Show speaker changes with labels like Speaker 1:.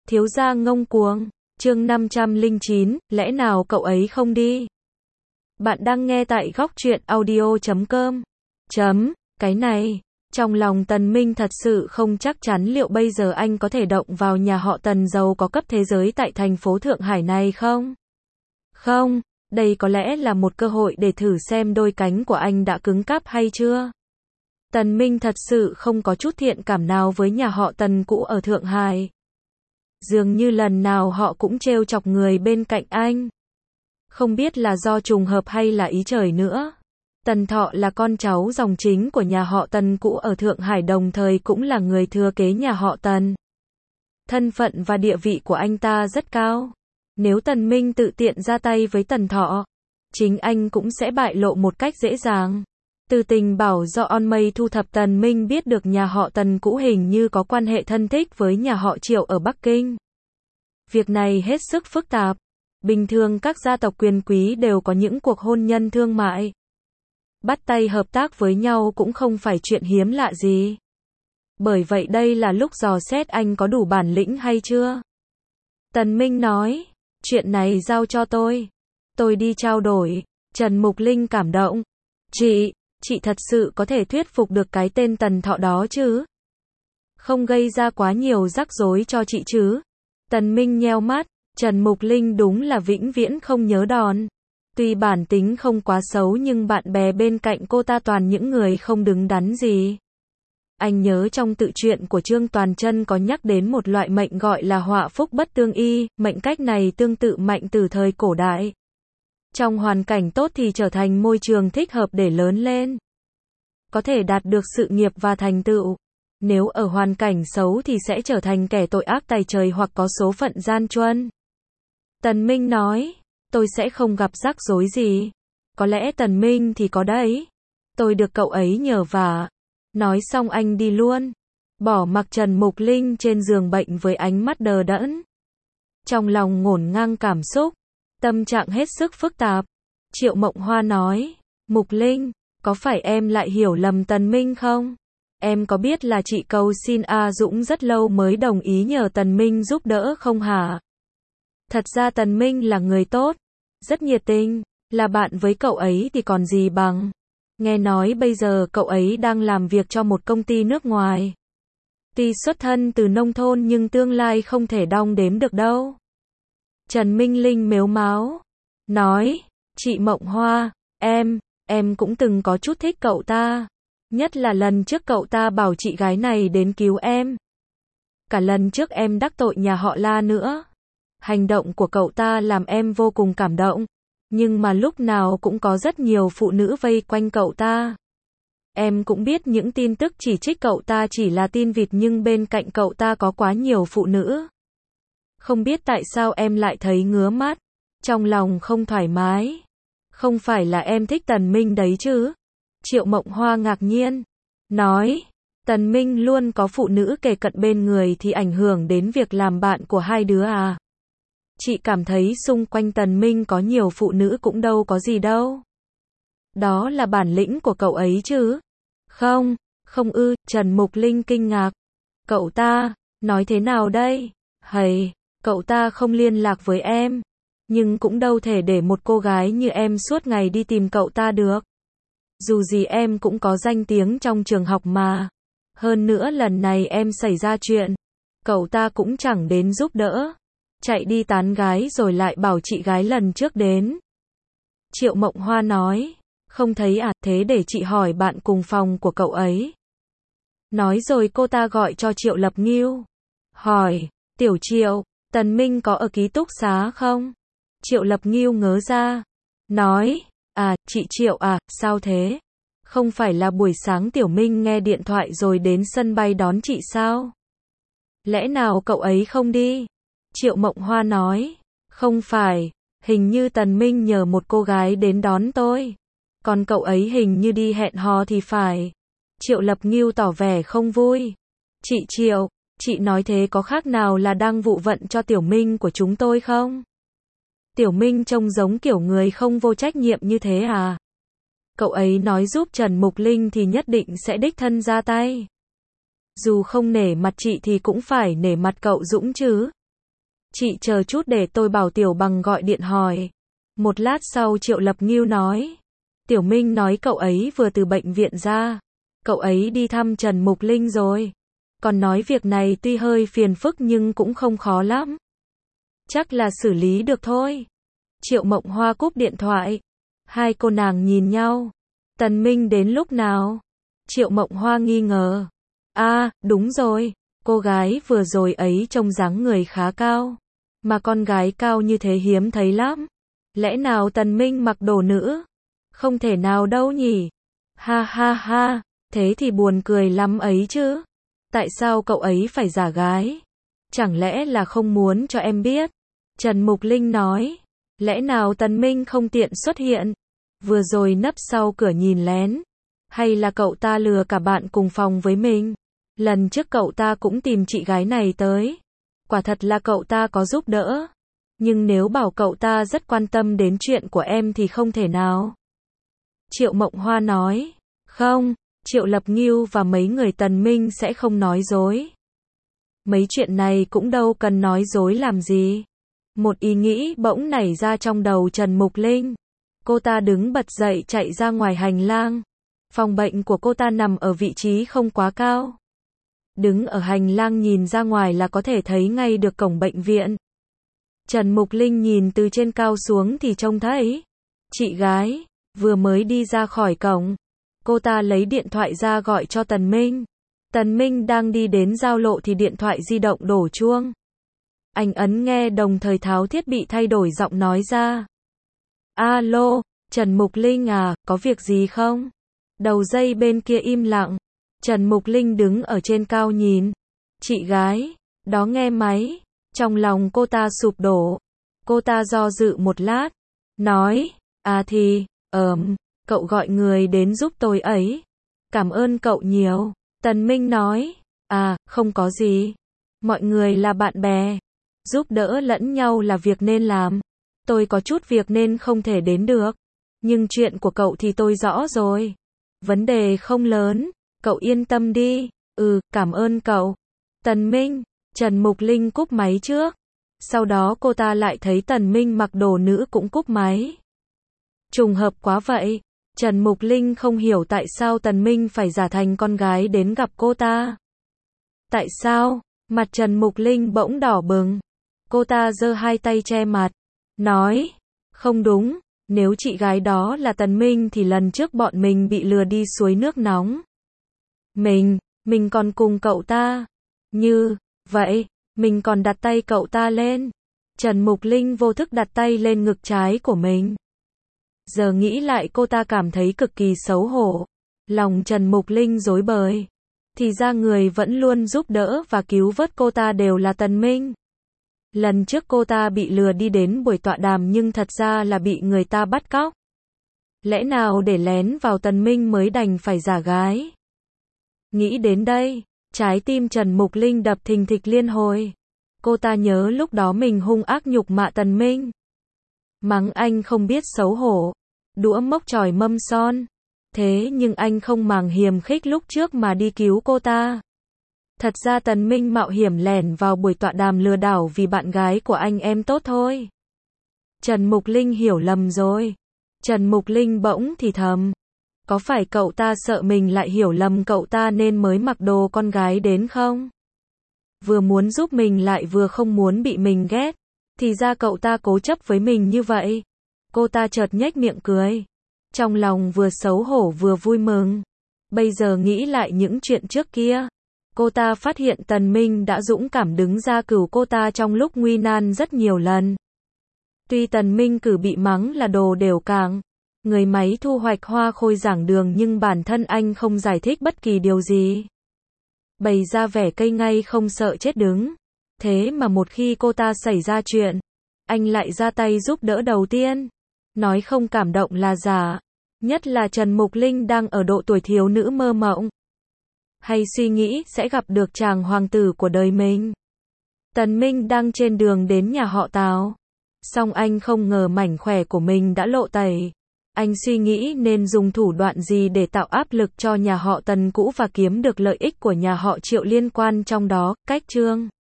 Speaker 1: Thiếu gia ngông cuồng. Chương 509, lẽ nào cậu ấy không đi? Bạn đang nghe tại góc truyện audio.com. Cái này, trong lòng Tần Minh thật sự không chắc chắn liệu bây giờ anh có thể động vào nhà họ Tần giàu có cấp thế giới tại thành phố Thượng Hải này không? Không, đây có lẽ là một cơ hội để thử xem đôi cánh của anh đã cứng cáp hay chưa. Tần Minh thật sự không có chút thiện cảm nào với nhà họ Tần cũ ở Thượng Hải. Dường như lần nào họ cũng trêu chọc người bên cạnh anh. Không biết là do trùng hợp hay là ý trời nữa. Tần Thọ là con cháu dòng chính của nhà họ Tần cũ ở Thượng Hải, đồng thời cũng là người thừa kế nhà họ Tần. Thân phận và địa vị của anh ta rất cao. Nếu Tần Minh tự tiện ra tay với Tần Thọ, chính anh cũng sẽ bại lộ một cách dễ dàng. Từ tình báo do On Mây thu thập, Tần Minh biết được nhà họ Tần cũ hình như có quan hệ thân thích với nhà họ Triệu ở Bắc Kinh. Việc này hết sức phức tạp. Bình thường các gia tộc quyền quý đều có những cuộc hôn nhân thương mại. Bắt tay hợp tác với nhau cũng không phải chuyện hiếm lạ gì. Bởi vậy đây là lúc dò xét anh có đủ bản lĩnh hay chưa. Tần Minh nói, chuyện này giao cho tôi. Tôi đi trao đổi. Trần Mục Linh cảm động. Chị thật sự có thể thuyết phục được cái tên Tần Thọ đó chứ? Không gây ra quá nhiều rắc rối cho chị chứ? Tần Minh nheo mắt, Trần Mục Linh đúng là vĩnh viễn không nhớ đòn. Tuy bản tính không quá xấu nhưng bạn bè bên cạnh cô ta toàn những người không đứng đắn gì. Anh nhớ trong tự truyện của Trương Toàn Chân có nhắc đến một loại mệnh gọi là họa phúc bất tương y, mệnh cách này tương tự mạnh từ thời cổ đại. Trong hoàn cảnh tốt thì trở thành môi trường thích hợp để lớn lên. Có thể đạt được sự nghiệp và thành tựu. Nếu ở hoàn cảnh xấu thì sẽ trở thành kẻ tội ác tày trời hoặc có số phận gian truân. Tần Minh nói, tôi sẽ không gặp rắc rối gì. Có lẽ Tần Minh thì có đấy. Tôi được cậu ấy nhờ vả. Nói xong anh đi luôn. Bỏ mặc Trần Mục Linh trên giường bệnh với ánh mắt đờ đẫn. Trong lòng ngổn ngang cảm xúc. Tâm trạng hết sức phức tạp. Triệu Mộng Hoa nói, Mục Linh, có phải em lại hiểu lầm Tần Minh không? Em có biết là chị cầu xin A Dũng rất lâu mới đồng ý nhờ Tần Minh giúp đỡ không hả? Thật ra Tần Minh là người tốt, rất nhiệt tình, là bạn với cậu ấy thì còn gì bằng. Nghe nói bây giờ cậu ấy đang làm việc cho một công ty nước ngoài. Tuy xuất thân từ nông thôn nhưng tương lai không thể đong đếm được đâu. Trần Minh Linh mếu máo, nói, chị Mộng Hoa, em cũng từng có chút thích cậu ta. Nhất là lần trước cậu ta bảo chị gái này đến cứu em. Cả lần trước em đắc tội nhà họ La nữa. Hành động của cậu ta làm em vô cùng cảm động. Nhưng mà lúc nào cũng có rất nhiều phụ nữ vây quanh cậu ta. Em cũng biết những tin tức chỉ trích cậu ta chỉ là tin vịt nhưng bên cạnh cậu ta có quá nhiều phụ nữ. Không biết tại sao em lại thấy ngứa mắt. Trong lòng không thoải mái. Không phải là em thích Tần Minh đấy chứ? Triệu Mộng Hoa ngạc nhiên. Nói, Tần Minh luôn có phụ nữ kề cận bên người thì ảnh hưởng đến việc làm bạn của hai đứa à? Chị cảm thấy xung quanh Tần Minh có nhiều phụ nữ cũng đâu có gì đâu. Đó là bản lĩnh của cậu ấy chứ? Không ư, Trần Mục Linh kinh ngạc. Cậu ta, nói thế nào đây? Cậu ta không liên lạc với em. Nhưng cũng đâu thể để một cô gái như em suốt ngày đi tìm cậu ta được. Dù gì em cũng có danh tiếng trong trường học mà. Hơn nữa lần này em xảy ra chuyện. Cậu ta cũng chẳng đến giúp đỡ. Chạy đi tán gái rồi lại bảo chị gái lần trước đến. Triệu Mộng Hoa nói. Không thấy à, thế để chị hỏi bạn cùng phòng của cậu ấy. Nói rồi cô ta gọi cho Triệu Lập Ngưu. Hỏi, Tiểu Triệu, Tần Minh có ở ký túc xá không? Triệu Lập Ngưu ngớ ra. Nói, chị Triệu à, sao thế? Không phải là buổi sáng Tiểu Minh nghe điện thoại rồi đến sân bay đón chị sao? Lẽ nào cậu ấy không đi? Triệu Mộng Hoa nói, không phải, hình như Tần Minh nhờ một cô gái đến đón tôi. Còn cậu ấy hình như đi hẹn hò thì phải. Triệu Lập Ngưu tỏ vẻ không vui. Chị Triệu, chị nói thế có khác nào là đang vụ vận cho Tiểu Minh của chúng tôi không? Tiểu Minh trông giống kiểu người không vô trách nhiệm như thế à? Cậu ấy nói giúp Trần Mục Linh thì nhất định sẽ đích thân ra tay. Dù không nể mặt chị thì cũng phải nể mặt cậu Dũng chứ. Chị chờ chút để tôi bảo Tiểu Bằng gọi điện hỏi. Một lát sau Triệu Lập Ngưu nói. Tiểu Minh nói cậu ấy vừa từ bệnh viện ra. Cậu ấy đi thăm Trần Mục Linh rồi. Còn nói việc này tuy hơi phiền phức nhưng cũng không khó lắm. Chắc là xử lý được thôi. Triệu Mộng Hoa cúp điện thoại. Hai cô nàng nhìn nhau. Tần Minh đến lúc nào? Triệu Mộng Hoa nghi ngờ. Đúng rồi. Cô gái vừa rồi ấy trông dáng người khá cao. Mà con gái cao như thế hiếm thấy lắm. Lẽ nào Tần Minh mặc đồ nữ? Không thể nào đâu nhỉ? Ha ha ha. Thế thì buồn cười lắm ấy chứ. Tại sao cậu ấy phải giả gái? Chẳng lẽ là không muốn cho em biết? Trần Mục Linh nói. Lẽ nào Tần Minh không tiện xuất hiện? Vừa rồi nấp sau cửa nhìn lén. Hay là cậu ta lừa cả bạn cùng phòng với mình? Lần trước cậu ta cũng tìm chị gái này tới. Quả thật là cậu ta có giúp đỡ. Nhưng nếu bảo cậu ta rất quan tâm đến chuyện của em thì không thể nào. Triệu Mộng Hoa nói. Không, Triệu Lập Ngưu và mấy người Tần Minh sẽ không nói dối. Mấy chuyện này cũng đâu cần nói dối làm gì. Một ý nghĩ bỗng nảy ra trong đầu Trần Mục Linh. Cô ta đứng bật dậy chạy ra ngoài hành lang. Phòng bệnh của cô ta nằm ở vị trí không quá cao. Đứng ở hành lang nhìn ra ngoài là có thể thấy ngay được cổng bệnh viện. Trần Mục Linh nhìn từ trên cao xuống thì trông thấy chị gái vừa mới đi ra khỏi cổng. Cô ta lấy điện thoại ra gọi cho Tần Minh. Tần Minh đang đi đến giao lộ thì điện thoại di động đổ chuông. Anh ấn nghe đồng thời tháo thiết bị thay đổi giọng nói ra. Alo, Trần Mục Linh à, có việc gì không? Đầu dây bên kia im lặng. Trần Mục Linh đứng ở trên cao nhìn. Chị gái, đó nghe máy. Trong lòng cô ta sụp đổ. Cô ta do dự một lát. Nói, cậu gọi người đến giúp tôi ấy. Cảm ơn cậu nhiều. Tần Minh nói, không có gì. Mọi người là bạn bè. Giúp đỡ lẫn nhau là việc nên làm. Tôi có chút việc nên không thể đến được. Nhưng chuyện của cậu thì tôi rõ rồi. Vấn đề không lớn. Cậu yên tâm đi. Cảm ơn cậu. Tần Minh. Trần Mục Linh cúp máy trước. Sau đó cô ta lại thấy Tần Minh mặc đồ nữ cũng cúp máy. Trùng hợp quá vậy. Trần Mục Linh không hiểu tại sao Tần Minh phải giả thành con gái đến gặp cô ta. Tại sao? Mặt Trần Mục Linh bỗng đỏ bừng. Cô ta giơ hai tay che mặt. Nói. Không đúng. Nếu chị gái đó là Tần Minh thì lần trước bọn mình bị lừa đi suối nước nóng. Mình còn cùng cậu ta. Như vậy, mình còn đặt tay cậu ta lên. Trần Mục Linh vô thức đặt tay lên ngực trái của mình. Giờ nghĩ lại cô ta cảm thấy cực kỳ xấu hổ. Lòng Trần Mục Linh rối bời. Thì ra người vẫn luôn giúp đỡ và cứu vớt cô ta đều là Tần Minh. Lần trước cô ta bị lừa đi đến buổi tọa đàm nhưng thật ra là bị người ta bắt cóc. Lẽ nào để lén vào Tần Minh mới đành phải giả gái? Nghĩ đến đây, trái tim Trần Mục Linh đập thình thịch liên hồi. Cô ta nhớ lúc đó mình hung ác nhục mạ Tần Minh. Mắng anh không biết xấu hổ. Đũa mốc chòi mâm son. Thế nhưng anh không màng hiềm khích lúc trước mà đi cứu cô ta. Thật ra Tần Minh mạo hiểm lẻn vào buổi tọa đàm lừa đảo vì bạn gái của anh em tốt thôi. Trần Mục Linh hiểu lầm rồi. Trần Mục Linh bỗng thì thầm. Có phải cậu ta sợ mình lại hiểu lầm cậu ta nên mới mặc đồ con gái đến không? Vừa muốn giúp mình lại vừa không muốn bị mình ghét. Thì ra cậu ta cố chấp với mình như vậy. Cô ta chợt nhếch miệng cười. Trong lòng vừa xấu hổ vừa vui mừng. Bây giờ nghĩ lại những chuyện trước kia. Cô ta phát hiện Tần Minh đã dũng cảm đứng ra cứu cô ta trong lúc nguy nan rất nhiều lần. Tuy Tần Minh cử bị mắng là đồ đều cảng, người máy thu hoạch hoa khôi giảng đường nhưng bản thân anh không giải thích bất kỳ điều gì. Bày ra vẻ cây ngay không sợ chết đứng. Thế mà một khi cô ta xảy ra chuyện, anh lại ra tay giúp đỡ đầu tiên. Nói không cảm động là giả. Nhất là Trần Mục Linh đang ở độ tuổi thiếu nữ mơ mộng. Hay suy nghĩ sẽ gặp được chàng hoàng tử của đời mình. Tần Minh đang trên đường đến nhà họ Tào. Song anh không ngờ mảnh khỏe của mình đã lộ tẩy. Anh suy nghĩ nên dùng thủ đoạn gì để tạo áp lực cho nhà họ Tần cũ và kiếm được lợi ích của nhà họ Triệu liên quan trong đó. Cách chương